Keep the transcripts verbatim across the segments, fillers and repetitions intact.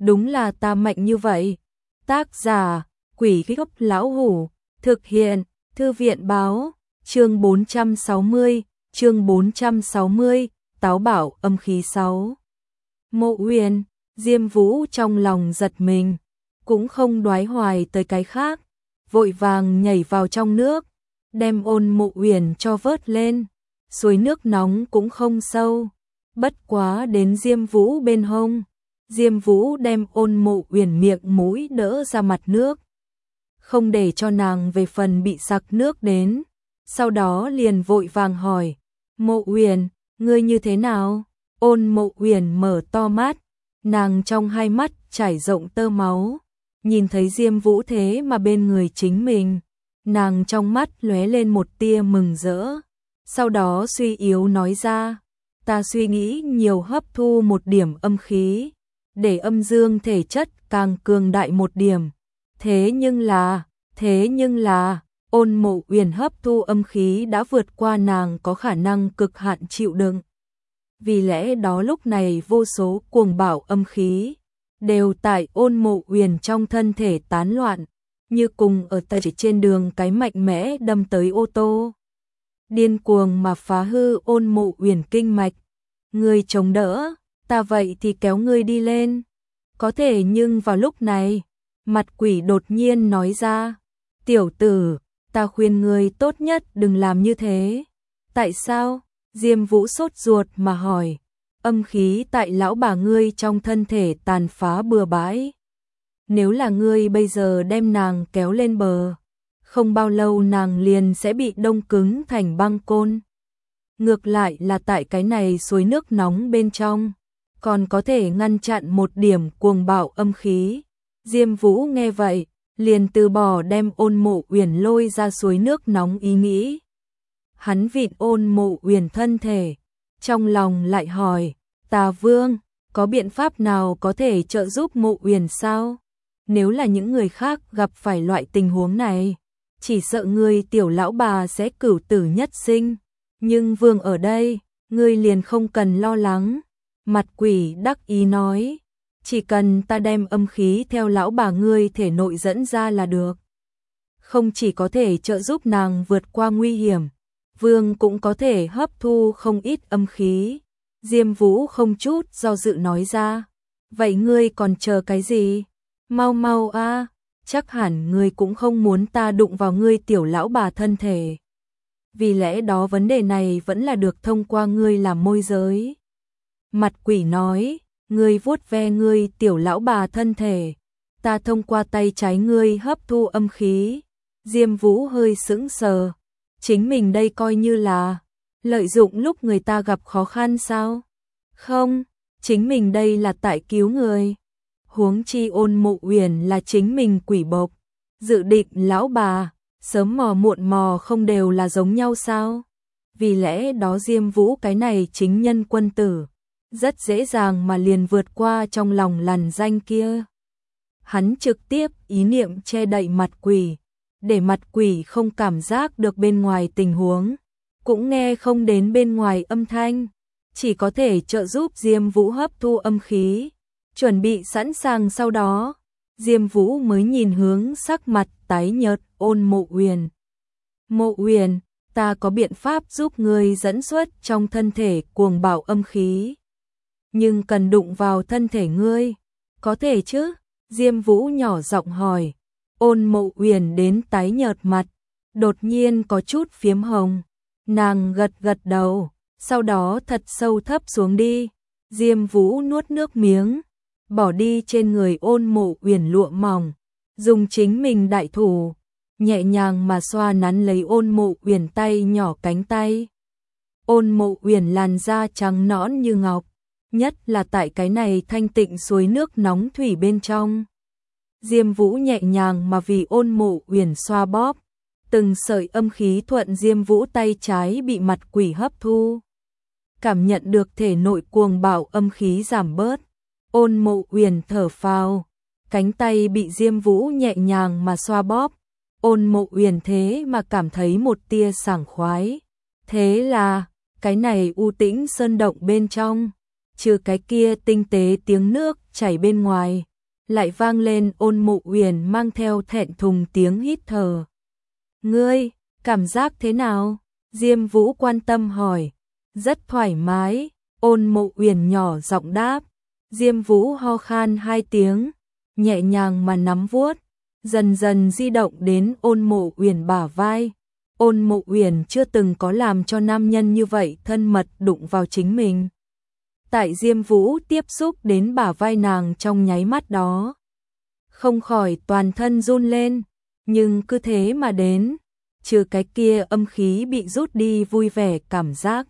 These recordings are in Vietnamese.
đúng là ta mạnh như vậy. Tác giả, Quỷ Gốc Lão Hủ, thực hiện, Thư viện Báo, chương bốn trăm sáu mươi, chương bốn trăm sáu mươi, táo bảo âm khí sáu. Mộ Uyển, Diêm Vũ trong lòng giật mình, cũng không đoái hoài tới cái khác, vội vàng nhảy vào trong nước, đem Ôn Mộ Uyển cho vớt lên. Suối nước nóng cũng không sâu, bất quá đến Diêm Vũ bên hông. Diêm Vũ đem Ôn Mộ Uyển miệng mũi đỡ ra mặt nước, không để cho nàng về phần bị sặc nước đến. Sau đó liền vội vàng hỏi, Mộ Uyển, ngươi như thế nào? Ôn Mộ Uyển mở to mắt, nàng trong hai mắt trải rộng tơ máu, nhìn thấy Diêm Vũ thế mà bên người chính mình, nàng trong mắt lóe lên một tia mừng rỡ. Sau đó suy yếu nói ra, ta suy nghĩ nhiều hấp thu một điểm âm khí, để âm dương thể chất càng cường đại một điểm. Thế nhưng là, thế nhưng là, Ôn Mộ Uyển hấp thu âm khí đã vượt qua nàng có khả năng cực hạn chịu đựng. Vì lẽ đó lúc này vô số cuồng bạo âm khí đều tại Ôn Mộ Uyển trong thân thể tán loạn, như cùng ở tại trên đường cái mạnh mẽ đâm tới ô tô, điên cuồng mà phá hư Ôn Mộ Uyển kinh mạch. Ngươi chống đỡ, ta vậy thì kéo ngươi đi lên. Có thể nhưng vào lúc này, Mặt Quỷ đột nhiên nói ra, tiểu tử, ta khuyên ngươi tốt nhất đừng làm như thế. Tại sao? Diêm Vũ sốt ruột mà hỏi, âm khí tại lão bà ngươi trong thân thể tàn phá bừa bãi. Nếu là ngươi bây giờ đem nàng kéo lên bờ, không bao lâu nàng liền sẽ bị đông cứng thành băng côn. Ngược lại là tại cái này suối nước nóng bên trong, còn có thể ngăn chặn một điểm cuồng bạo âm khí. Diêm Vũ nghe vậy, liền từ bỏ đem Ôn Mộ Uyển lôi ra suối nước nóng ý nghĩ. Hắn vịn Ôn Mộ Uyển thân thể, trong lòng lại hỏi, Tà Vương, có biện pháp nào có thể trợ giúp Mộ Uyển sao? Nếu là những người khác gặp phải loại tình huống này, chỉ sợ ngươi tiểu lão bà sẽ cửu tử nhất sinh. Nhưng Vương ở đây, ngươi liền không cần lo lắng. Mặt Quỷ đắc ý nói, chỉ cần ta đem âm khí theo lão bà ngươi thể nội dẫn ra là được. Không chỉ có thể trợ giúp nàng vượt qua nguy hiểm, Vương cũng có thể hấp thu không ít âm khí. Diêm Vũ không chút do dự nói ra, vậy ngươi còn chờ cái gì? Mau mau a, chắc hẳn ngươi cũng không muốn ta đụng vào ngươi tiểu lão bà thân thể. Vì lẽ đó vấn đề này vẫn là được thông qua ngươi làm môi giới. Mặt Quỷ nói, ngươi vuốt ve ngươi tiểu lão bà thân thể, ta thông qua tay trái ngươi hấp thu âm khí. Diêm Vũ hơi sững sờ, chính mình đây coi như là lợi dụng lúc người ta gặp khó khăn sao? Không, chính mình đây là tại cứu người. Huống chi Ôn Mộ Uyển là chính mình quỷ bộc, dự định lão bà, sớm mò muộn mò không đều là giống nhau sao? Vì lẽ đó Diêm Vũ cái này chính nhân quân tử, rất dễ dàng mà liền vượt qua trong lòng lằn danh kia. Hắn trực tiếp ý niệm che đậy Mặt Quỷ, để Mặt Quỷ không cảm giác được bên ngoài tình huống, cũng nghe không đến bên ngoài âm thanh, chỉ có thể trợ giúp Diêm Vũ hấp thu âm khí. Chuẩn bị sẵn sàng sau đó, Diêm Vũ mới nhìn hướng sắc mặt tái nhợt Ôn Mộ Uyển. Mộ Uyển, ta có biện pháp giúp ngươi dẫn xuất trong thân thể cuồng bạo âm khí. Nhưng cần đụng vào thân thể ngươi, có thể chứ? Diêm Vũ nhỏ giọng hỏi. Ôn Mộ Uyển đến tái nhợt mặt, đột nhiên có chút phiếm hồng. Nàng gật gật đầu, sau đó thật sâu thấp xuống đi. Diêm Vũ nuốt nước miếng, bỏ đi trên người Ôn Mộ Uyển lụa mỏng, dùng chính mình đại thủ, nhẹ nhàng mà xoa nắn lấy Ôn Mộ Uyển tay nhỏ cánh tay. Ôn Mộ Uyển làn da trắng nõn như ngọc, nhất là tại cái này thanh tịnh suối nước nóng thủy bên trong. Diêm Vũ nhẹ nhàng mà vì Ôn Mộ Uyển xoa bóp, từng sợi âm khí thuận Diêm Vũ tay trái bị Mặt Quỷ hấp thu. Cảm nhận được thể nội cuồng bạo âm khí giảm bớt, Ôn Mộ Uyển thở phào, cánh tay bị Diêm Vũ nhẹ nhàng mà xoa bóp. Ôn Mộ Uyển thế mà cảm thấy một tia sảng khoái. Thế là, cái này u tĩnh sơn động bên trong, trừ cái kia tinh tế tiếng nước chảy bên ngoài, lại vang lên Ôn Mộ Uyển mang theo thẹn thùng tiếng hít thở. Ngươi, cảm giác thế nào? Diêm Vũ quan tâm hỏi. Rất thoải mái, Ôn Mộ Uyển nhỏ giọng đáp. Diêm Vũ ho khan hai tiếng, nhẹ nhàng mà nắm vuốt, dần dần di động đến Ôn Mộ Uyển bả vai. Ôn Mộ Uyển chưa từng có làm cho nam nhân như vậy thân mật đụng vào chính mình. Tại Diêm Vũ tiếp xúc đến bả vai nàng trong nháy mắt đó, không khỏi toàn thân run lên, nhưng cứ thế mà đến, trừ cái kia âm khí bị rút đi vui vẻ cảm giác.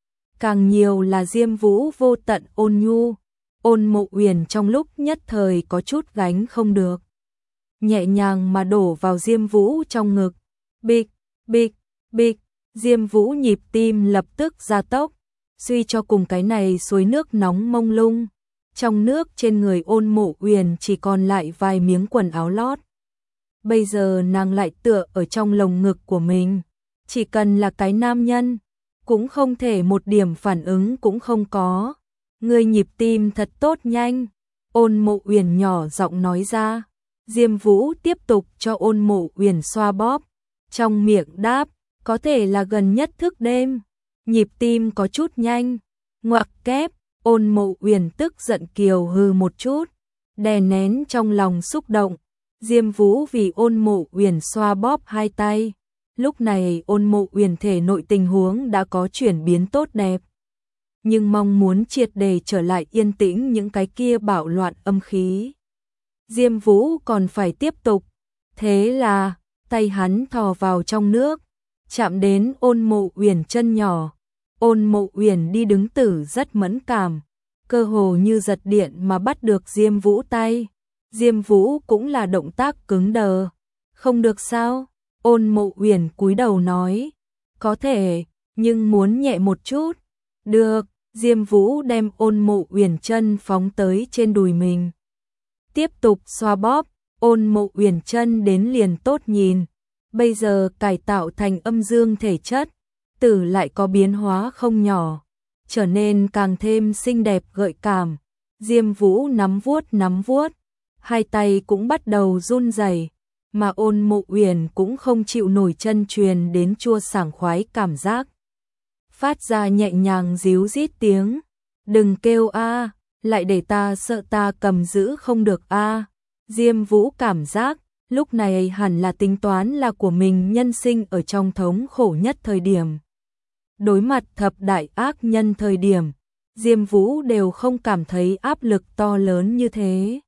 Càng nhiều là Diêm Vũ vô tận ôn nhu, Ôn Mộ Uyển trong lúc nhất thời có chút gánh không được. Nhẹ nhàng mà đổ vào Diêm Vũ trong ngực, bịch, bịch, bịch, Diêm Vũ nhịp tim lập tức gia tốc, suy cho cùng cái này suối nước nóng mông lung. Trong nước trên người Ôn Mộ Uyển chỉ còn lại vài miếng quần áo lót. Bây giờ nàng lại tựa ở trong lồng ngực của mình, chỉ cần là cái nam nhân, cũng không thể một điểm phản ứng cũng không có. Người nhịp tim thật tốt nhanh, Ôn Mộ Uyển nhỏ giọng nói ra. Diêm Vũ tiếp tục cho Ôn Mộ Uyển xoa bóp, trong miệng đáp, có thể là gần nhất thức đêm, nhịp tim có chút nhanh. Ngoặc kép, Ôn Mộ Uyển tức giận kiều hừ một chút, đè nén trong lòng xúc động. Diêm Vũ vì Ôn Mộ Uyển xoa bóp hai tay. Lúc này Ôn Mộ Uyển thể nội tình huống đã có chuyển biến tốt đẹp, nhưng mong muốn triệt để trở lại yên tĩnh những cái kia bạo loạn âm khí, Diêm Vũ còn phải tiếp tục. Thế là, tay hắn thò vào trong nước, chạm đến Ôn Mộ Uyển chân nhỏ. Ôn Mộ Uyển đi đứng tử rất mẫn cảm, cơ hồ như giật điện mà bắt được Diêm Vũ tay. Diêm Vũ cũng là động tác cứng đờ. Không được sao? Ôn Mộ Uyển cúi đầu nói. Có thể, nhưng muốn nhẹ một chút. Được, Diêm Vũ đem Ôn Mộ Uyển chân phóng tới trên đùi mình. Tiếp tục xoa bóp, Ôn Mộ Uyển chân đến liền tốt nhìn. Bây giờ cải tạo thành âm dương thể chất, tử lại có biến hóa không nhỏ, trở nên càng thêm xinh đẹp gợi cảm. Diêm Vũ nắm vuốt nắm vuốt, hai tay cũng bắt đầu run rẩy, mà Ôn Mộ Uyển cũng không chịu nổi chân truyền đến chua sảng khoái cảm giác. Phát ra nhẹ nhàng díu rít tiếng, đừng kêu a, lại để ta sợ ta cầm giữ không được a. Diêm Vũ cảm giác, lúc này hẳn là tính toán là của mình nhân sinh ở trong thống khổ nhất thời điểm. Đối mặt thập đại ác nhân thời điểm, Diêm Vũ đều không cảm thấy áp lực to lớn như thế.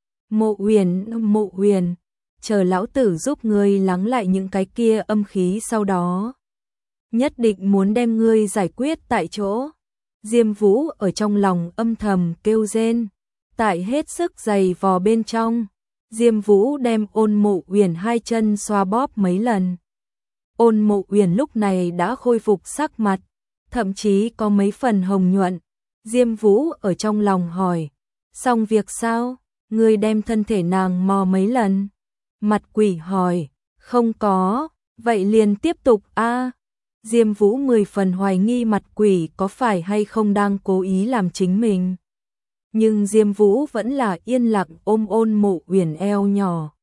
Mộ Uyển, Mộ Uyển, chờ lão tử giúp ngươi lắng lại những cái kia âm khí sau đó. Nhất định muốn đem ngươi giải quyết tại chỗ. Diêm Vũ ở trong lòng âm thầm kêu rên, tại hết sức giày vò bên trong. Diêm Vũ đem Ôn Mộ Uyển hai chân xoa bóp mấy lần. Ôn Mộ Uyển lúc này đã khôi phục sắc mặt, thậm chí có mấy phần hồng nhuận. Diêm Vũ ở trong lòng hỏi, xong việc sao? Ngươi đem thân thể nàng mò mấy lần? Mặt quỷ hỏi, không có, vậy liền tiếp tục a. Diêm Vũ mười phần hoài nghi mặt quỷ có phải hay không đang cố ý làm chính mình. Nhưng Diêm Vũ vẫn là yên lặng ôm Ôn Mộ Uyển eo nhỏ.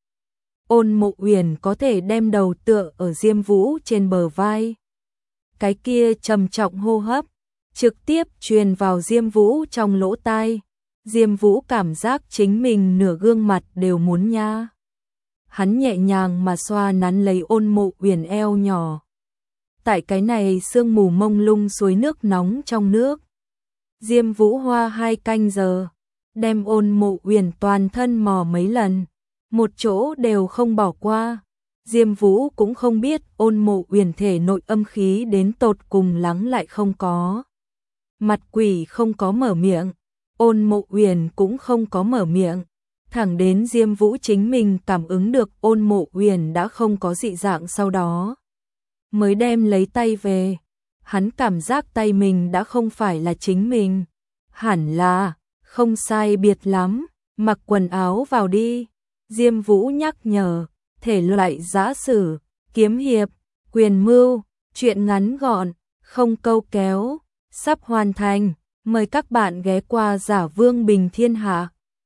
Ôn Mộ Uyển có thể đem đầu tựa ở Diêm Vũ trên bờ vai. Cái kia trầm trọng hô hấp trực tiếp truyền vào Diêm Vũ trong lỗ tai. Diêm Vũ cảm giác chính mình nửa gương mặt đều muốn nha. Hắn nhẹ nhàng mà xoa nắn lấy Ôn Mộ Uyển eo nhỏ. Tại cái này sương mù mông lung suối nước nóng trong nước, Diêm Vũ hoa hai canh giờ, đem Ôn Mộ Uyển toàn thân mò mấy lần, một chỗ đều không bỏ qua. Diêm Vũ cũng không biết Ôn Mộ Uyển thể nội âm khí đến tột cùng lắng lại không có. Mặt quỷ không có mở miệng, Ôn Mộ Uyển cũng không có mở miệng, thẳng đến Diêm Vũ chính mình cảm ứng được Ôn Mộ Uyển đã không có dị dạng sau đó, mới đem lấy tay về. Hắn cảm giác tay mình đã không phải là chính mình, hẳn là không sai biệt lắm, mặc quần áo vào đi. Diêm Vũ nhắc nhở, thể loại giã sử, kiếm hiệp, quyền mưu, truyện ngắn gọn, không câu kéo, sắp hoàn thành. Mời các bạn ghé qua Giả Vương Bình Thiên Hạ.